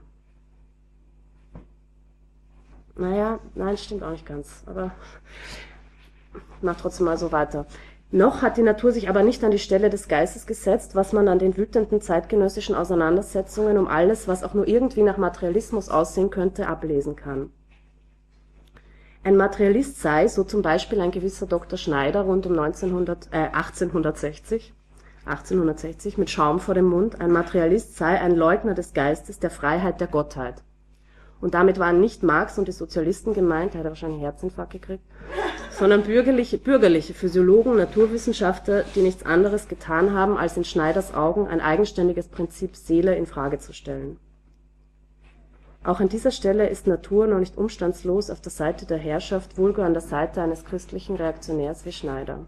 Naja, nein, stimmt auch nicht ganz, aber ich mach trotzdem mal so weiter. Noch hat die Natur sich aber nicht an die Stelle des Geistes gesetzt, was man an den wütenden zeitgenössischen Auseinandersetzungen um alles, was auch nur irgendwie nach Materialismus aussehen könnte, ablesen kann. Ein Materialist sei, so zum Beispiel ein gewisser Doktor Schneider rund um neunzehnhundert, äh, achtzehnhundertsechzig, achtzehnhundertsechzig mit Schaum vor dem Mund, ein Materialist sei ein Leugner des Geistes, der Freiheit, der Gottheit. Und damit waren nicht Marx und die Sozialisten gemeint, der hat wahrscheinlich einen Herzinfarkt gekriegt, sondern bürgerliche, bürgerliche Physiologen, Naturwissenschaftler, die nichts anderes getan haben, als in Schneiders Augen ein eigenständiges Prinzip Seele in Frage zu stellen. Auch an dieser Stelle ist Natur noch nicht umstandslos auf der Seite der Herrschaft, wohl gar an der Seite eines christlichen Reaktionärs wie Schneider.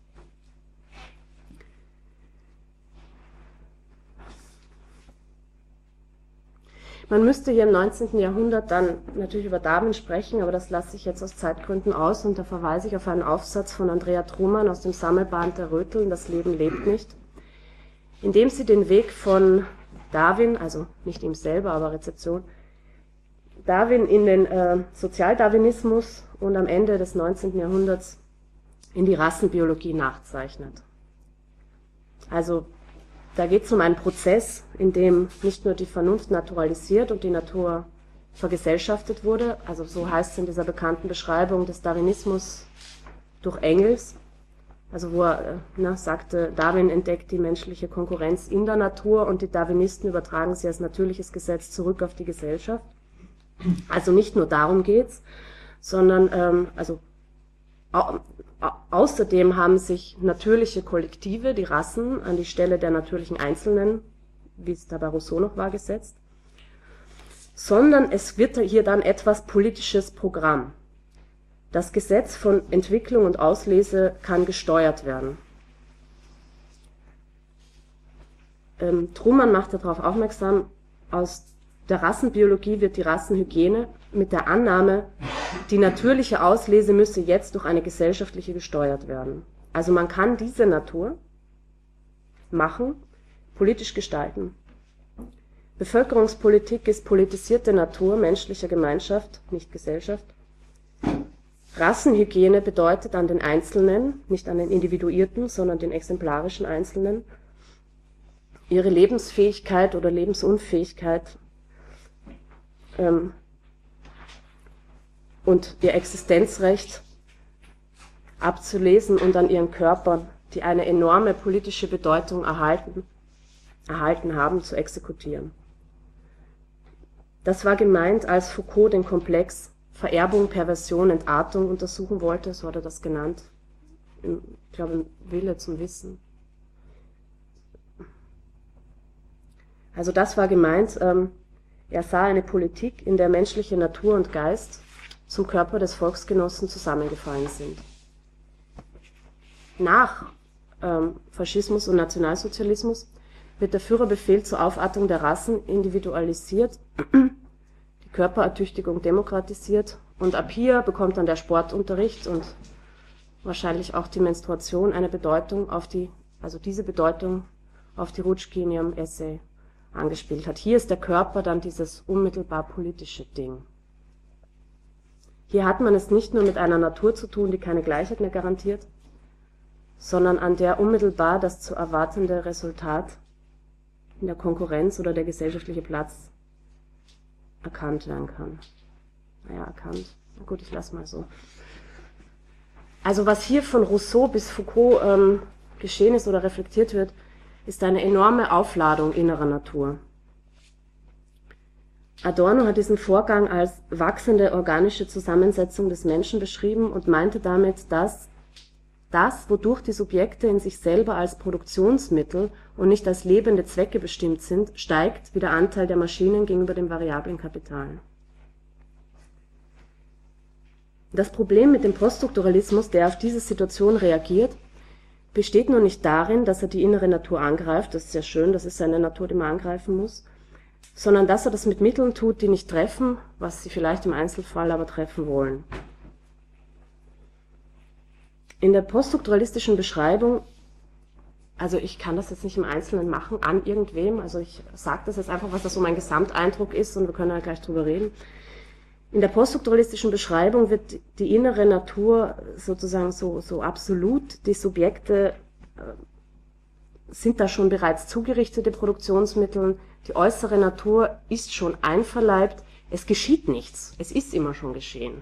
Man müsste hier im neunzehnten Jahrhundert dann natürlich über Darwin sprechen, aber das lasse ich jetzt aus Zeitgründen aus und da verweise ich auf einen Aufsatz von Andrea Truman aus dem Sammelband der Röteln, Das Leben lebt nicht, in dem sie den Weg von Darwin, also nicht ihm selber, aber Rezeption, Darwin in den äh, Sozialdarwinismus und am Ende des neunzehnten Jahrhunderts in die Rassenbiologie nachzeichnet. Also da geht es um einen Prozess, in dem nicht nur die Vernunft naturalisiert und die Natur vergesellschaftet wurde, also so heißt es in dieser bekannten Beschreibung des Darwinismus durch Engels, also wo er äh, na, sagte, Darwin entdeckt die menschliche Konkurrenz in der Natur und die Darwinisten übertragen sie als natürliches Gesetz zurück auf die Gesellschaft. Also nicht nur darum geht's, sondern ähm, also au außerdem haben sich natürliche Kollektive, die Rassen, an die Stelle der natürlichen Einzelnen, wie es da bei Rousseau noch war, gesetzt, sondern es wird hier dann etwas politisches Programm. Das Gesetz von Entwicklung und Auslese kann gesteuert werden. Ähm, Truman macht darauf aufmerksam, aus der Rassenbiologie wird die Rassenhygiene mit der Annahme, die natürliche Auslese müsse jetzt durch eine gesellschaftliche gesteuert werden. Also man kann diese Natur machen, politisch gestalten. Bevölkerungspolitik ist politisierte Natur menschlicher Gemeinschaft, nicht Gesellschaft. Rassenhygiene bedeutet an den Einzelnen, nicht an den Individuierten, sondern den exemplarischen Einzelnen, ihre Lebensfähigkeit oder Lebensunfähigkeit ähm, und ihr Existenzrecht abzulesen und an ihren Körpern, die eine enorme politische Bedeutung erhalten, erhalten haben, zu exekutieren. Das war gemeint, als Foucault den Komplex Vererbung, Perversion, Entartung untersuchen wollte, so hat er das genannt, im, ich glaube im Wille zum Wissen. Also das war gemeint, ähm, er sah eine Politik, in der menschliche Natur und Geist zum Körper des Volksgenossen zusammengefallen sind. Nach ähm, Faschismus und Nationalsozialismus wird der Führerbefehl zur Aufartung der Rassen individualisiert, die Körperertüchtigung demokratisiert und ab hier bekommt dann der Sportunterricht und wahrscheinlich auch die Menstruation eine Bedeutung auf die, also diese Bedeutung auf die Rutschki in ihrem Essay angespielt hat. Hier ist der Körper dann dieses unmittelbar politische Ding. Hier hat man es nicht nur mit einer Natur zu tun, die keine Gleichheit mehr garantiert, sondern an der unmittelbar das zu erwartende Resultat in der Konkurrenz oder der gesellschaftliche Platz erkannt werden kann. Naja, erkannt. Na gut, ich lasse mal so. Also was hier von Rousseau bis Foucault ähm, geschehen ist oder reflektiert wird, ist eine enorme Aufladung innerer Natur. Adorno hat diesen Vorgang als wachsende organische Zusammensetzung des Menschen beschrieben und meinte damit, dass das, wodurch die Subjekte in sich selber als Produktionsmittel und nicht als lebende Zwecke bestimmt sind, steigt wie der Anteil der Maschinen gegenüber dem variablen Kapital. Das Problem mit dem Poststrukturalismus, der auf diese Situation reagiert, besteht nur nicht darin, dass er die innere Natur angreift, das ist ja schön, das ist eine Natur, die man angreifen muss, sondern dass er das mit Mitteln tut, die nicht treffen, was sie vielleicht im Einzelfall aber treffen wollen. In der poststrukturalistischen Beschreibung, also ich kann das jetzt nicht im Einzelnen machen, an irgendwem, also ich sage das jetzt einfach, was das so mein Gesamteindruck ist und wir können ja gleich drüber reden. In der poststrukturalistischen Beschreibung wird die innere Natur sozusagen so, so absolut, die Subjekte äh, sind da schon bereits zugerichtete Produktionsmittel, die äußere Natur ist schon einverleibt, es geschieht nichts, es ist immer schon geschehen.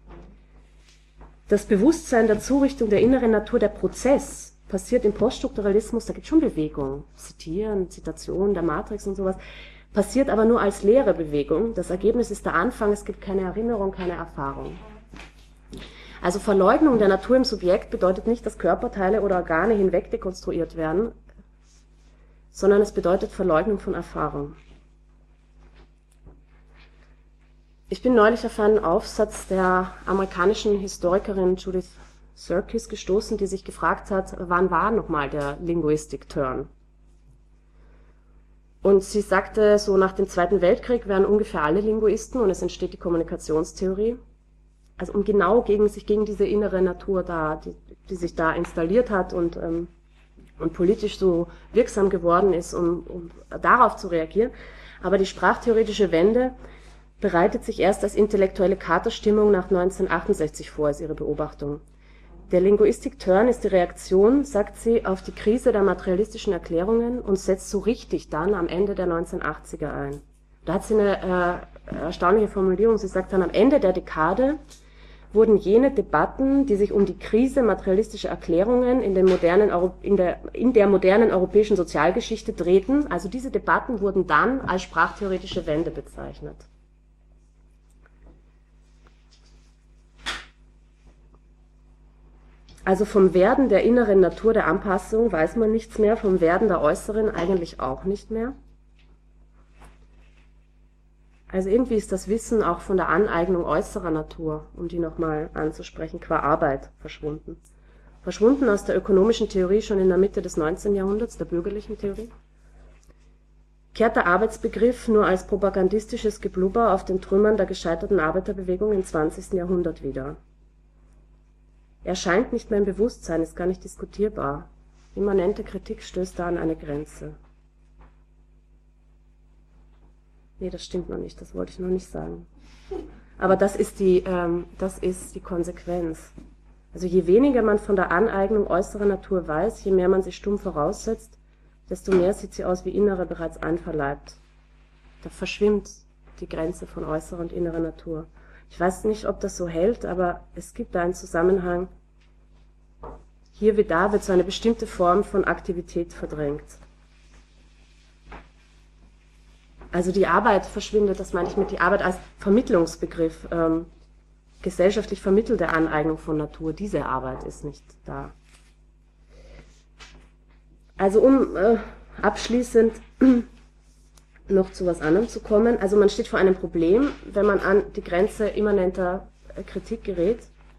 Das Bewusstsein der Zurichtung der inneren Natur, der Prozess, passiert im Poststrukturalismus, da gibt es schon Bewegung, Zitieren, Zitation der Matrix und sowas, passiert aber nur als leere Bewegung. Das Ergebnis ist der Anfang, es gibt keine Erinnerung, keine Erfahrung. Also Verleugnung der Natur im Subjekt bedeutet nicht, dass Körperteile oder Organe hinweg dekonstruiert werden, sondern es bedeutet Verleugnung von Erfahrung. Ich bin neulich auf einen Aufsatz der amerikanischen Historikerin Judith Serkis gestoßen, die sich gefragt hat, wann war nochmal der Linguistic-Turn? Und sie sagte, so nach dem Zweiten Weltkrieg wären ungefähr alle Linguisten und es entsteht die Kommunikationstheorie. Also um genau gegen sich, gegen diese innere Natur da, die, die sich da installiert hat und, ähm, und politisch so wirksam geworden ist, um, um darauf zu reagieren. Aber die sprachtheoretische Wende bereitet sich erst als intellektuelle Katerstimmung nach neunzehnhundertachtundsechzig vor, ist ihre Beobachtung. Der Linguistik-Turn ist die Reaktion, sagt sie, auf die Krise der materialistischen Erklärungen und setzt so richtig dann am Ende der neunzehnhundertachtziger ein. Da hat sie eine äh, erstaunliche Formulierung. Sie sagt dann, am Ende der Dekade wurden jene Debatten, die sich um die Krise materialistischer Erklärungen in, den modernen Euro in, der, in der modernen europäischen Sozialgeschichte drehten, also diese Debatten wurden dann als sprachtheoretische Wende bezeichnet. Also vom Werden der inneren Natur der Anpassung weiß man nichts mehr, vom Werden der äußeren eigentlich auch nicht mehr. Also irgendwie ist das Wissen auch von der Aneignung äußerer Natur, um die nochmal anzusprechen, qua Arbeit verschwunden. Verschwunden aus der ökonomischen Theorie schon in der Mitte des neunzehnten Jahrhunderts, der bürgerlichen Theorie. Kehrt der Arbeitsbegriff nur als propagandistisches Geblubber auf den Trümmern der gescheiterten Arbeiterbewegung im zwanzigsten Jahrhundert wieder. Er scheint nicht mehr im Bewusstsein, ist gar nicht diskutierbar. Immanente Kritik stößt da an eine Grenze. Nee, das stimmt noch nicht, das wollte ich noch nicht sagen. Aber das ist die, ähm, das ist die Konsequenz. Also je weniger man von der Aneignung äußerer Natur weiß, je mehr man sie stumm voraussetzt, desto mehr sieht sie aus wie innere bereits einverleibt. Da verschwimmt die Grenze von äußerer und innerer Natur. Ich weiß nicht, ob das so hält, aber es gibt da einen Zusammenhang. Hier wie da wird so eine bestimmte Form von Aktivität verdrängt. Also die Arbeit verschwindet, das meine ich mit die Arbeit als Vermittlungsbegriff, ähm, gesellschaftlich vermittelte Aneignung von Natur, diese Arbeit ist nicht da. Also um äh, abschließend noch zu was anderem zu kommen, also man steht vor einem Problem, wenn man an die Grenze immanenter Kritik gerät.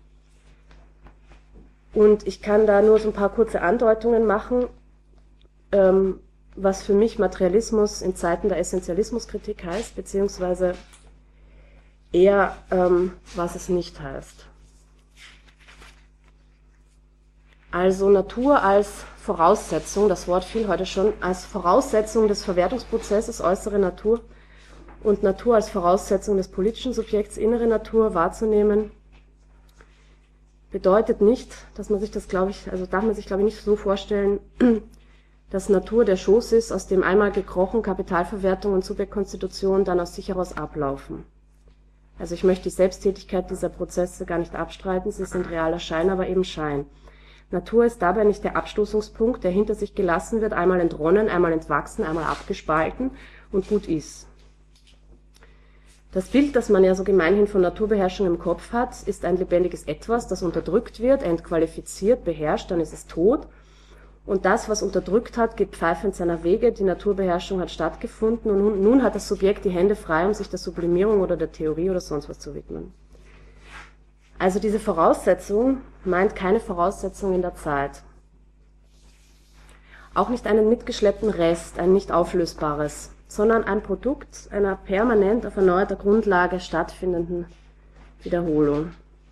Und ich kann da nur so ein paar kurze Andeutungen machen, ähm, was für mich Materialismus in Zeiten der Essentialismuskritik heißt, beziehungsweise eher, ähm, was es nicht heißt. Also Natur als Voraussetzung, das Wort fiel heute schon, als Voraussetzung des Verwertungsprozesses äußere Natur und Natur als Voraussetzung des politischen Subjekts innere Natur wahrzunehmen, bedeutet nicht, dass man sich das, glaube ich, also darf man sich, glaube ich, nicht so vorstellen, dass Natur der Schoß ist, aus dem einmal gekrochen Kapitalverwertung und Subjektkonstitution dann aus sich heraus ablaufen. Also ich möchte die Selbsttätigkeit dieser Prozesse gar nicht abstreiten, sie sind realer Schein, aber eben Schein. Natur ist dabei nicht der Abstoßungspunkt, der hinter sich gelassen wird, einmal entronnen, einmal entwachsen, einmal abgespalten und gut ist. Das Bild, das man ja so gemeinhin von Naturbeherrschung im Kopf hat, ist ein lebendiges Etwas, das unterdrückt wird, entqualifiziert, beherrscht, dann ist es tot. Und das, was unterdrückt hat, geht pfeifend seiner Wege, die Naturbeherrschung hat stattgefunden und nun, nun hat das Subjekt die Hände frei, um sich der Sublimierung oder der Theorie oder sonst was zu widmen. Also diese Voraussetzung meint keine Voraussetzung in der Zeit. Auch nicht einen mitgeschleppten Rest, ein nicht auflösbares, sondern ein Produkt einer permanent auf erneuerter Grundlage stattfindenden Wiederholung.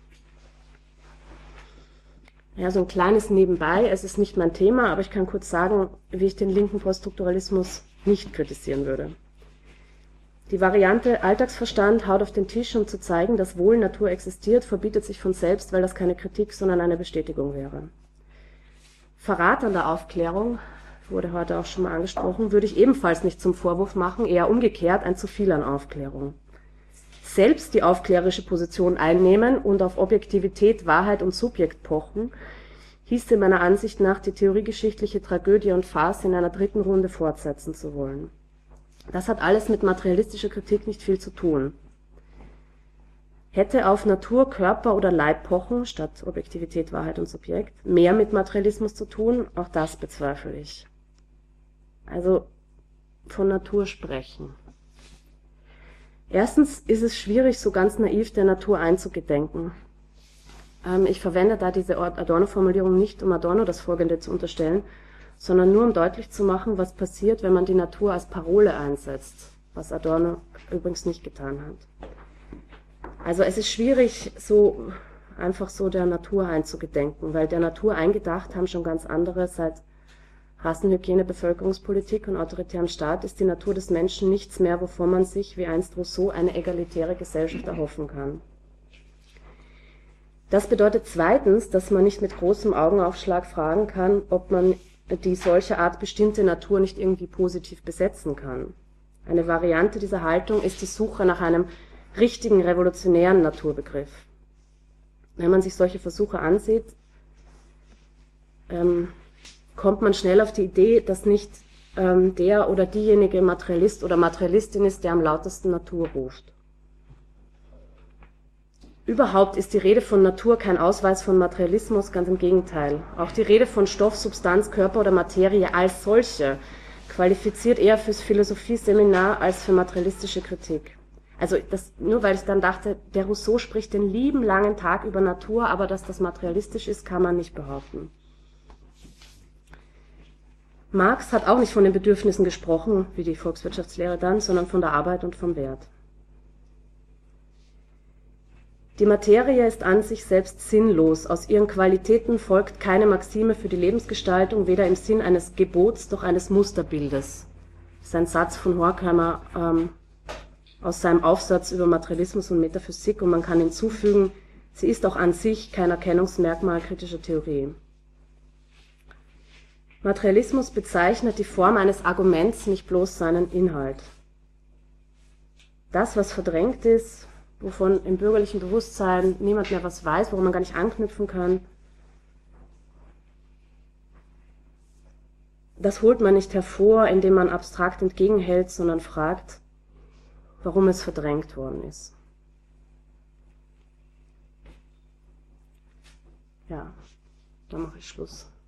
Ja, so ein kleines Nebenbei, es ist nicht mein Thema, aber ich kann kurz sagen, wie ich den linken Poststrukturalismus nicht kritisieren würde. Die Variante Alltagsverstand haut auf den Tisch, um zu zeigen, dass wohl Natur existiert, verbietet sich von selbst, weil das keine Kritik, sondern eine Bestätigung wäre. Verrat an der Aufklärung, wurde heute auch schon mal angesprochen, würde ich ebenfalls nicht zum Vorwurf machen, eher umgekehrt ein zu viel an Aufklärung. Selbst die aufklärerische Position einnehmen und auf Objektivität, Wahrheit und Subjekt pochen, hieße meiner Ansicht nach die theoriegeschichtliche Tragödie und Farce in einer dritten Runde fortsetzen zu wollen. Das hat alles mit materialistischer Kritik nicht viel zu tun. Hätte auf Natur, Körper oder Leib pochen, statt Objektivität, Wahrheit und Subjekt, mehr mit Materialismus zu tun, auch das bezweifle ich. Also von Natur sprechen. Erstens ist es schwierig, so ganz naiv der Natur einzugedenken. Ähm, ich verwende da diese Adorno-Formulierung nicht, um Adorno das Folgende zu unterstellen, sondern nur um deutlich zu machen, was passiert, wenn man die Natur als Parole einsetzt, was Adorno übrigens nicht getan hat. Also es ist schwierig, so einfach so der Natur einzugedenken, weil der Natur eingedacht haben schon ganz andere seit Rassenhygiene, Bevölkerungspolitik und autoritärem Staat ist die Natur des Menschen nichts mehr, wovon man sich, wie einst Rousseau, eine egalitäre Gesellschaft erhoffen kann. Das bedeutet zweitens, dass man nicht mit großem Augenaufschlag fragen kann, ob man die solche Art bestimmte Natur nicht irgendwie positiv besetzen kann. Eine Variante dieser Haltung ist die Suche nach einem richtigen revolutionären Naturbegriff. Wenn man sich solche Versuche ansieht, ähm, kommt man schnell auf die Idee, dass nicht ähm, der oder diejenige Materialist oder Materialistin ist, der am lautesten Natur ruft. Überhaupt ist die Rede von Natur kein Ausweis von Materialismus, ganz im Gegenteil. Auch die Rede von Stoff, Substanz, Körper oder Materie als solche qualifiziert eher fürs Philosophieseminar als für materialistische Kritik. Also das, nur weil ich dann dachte, der Rousseau spricht den lieben langen Tag über Natur, aber dass das materialistisch ist, kann man nicht behaupten. Marx hat auch nicht von den Bedürfnissen gesprochen, wie die Volkswirtschaftslehre dann, sondern von der Arbeit und vom Wert. Die Materie ist an sich selbst sinnlos. Aus ihren Qualitäten folgt keine Maxime für die Lebensgestaltung, weder im Sinn eines Gebots noch eines Musterbildes. Das ist ein Satz von Horkheimer ähm, aus seinem Aufsatz über Materialismus und Metaphysik, und man kann hinzufügen, sie ist auch an sich kein Erkennungsmerkmal kritischer Theorie. Materialismus bezeichnet die Form eines Arguments, nicht bloß seinen Inhalt. Das, was verdrängt ist, wovon im bürgerlichen Bewusstsein niemand mehr was weiß, woran man gar nicht anknüpfen kann, das holt man nicht hervor, indem man abstrakt entgegenhält, sondern fragt, warum es verdrängt worden ist. Ja, dann mache ich Schluss.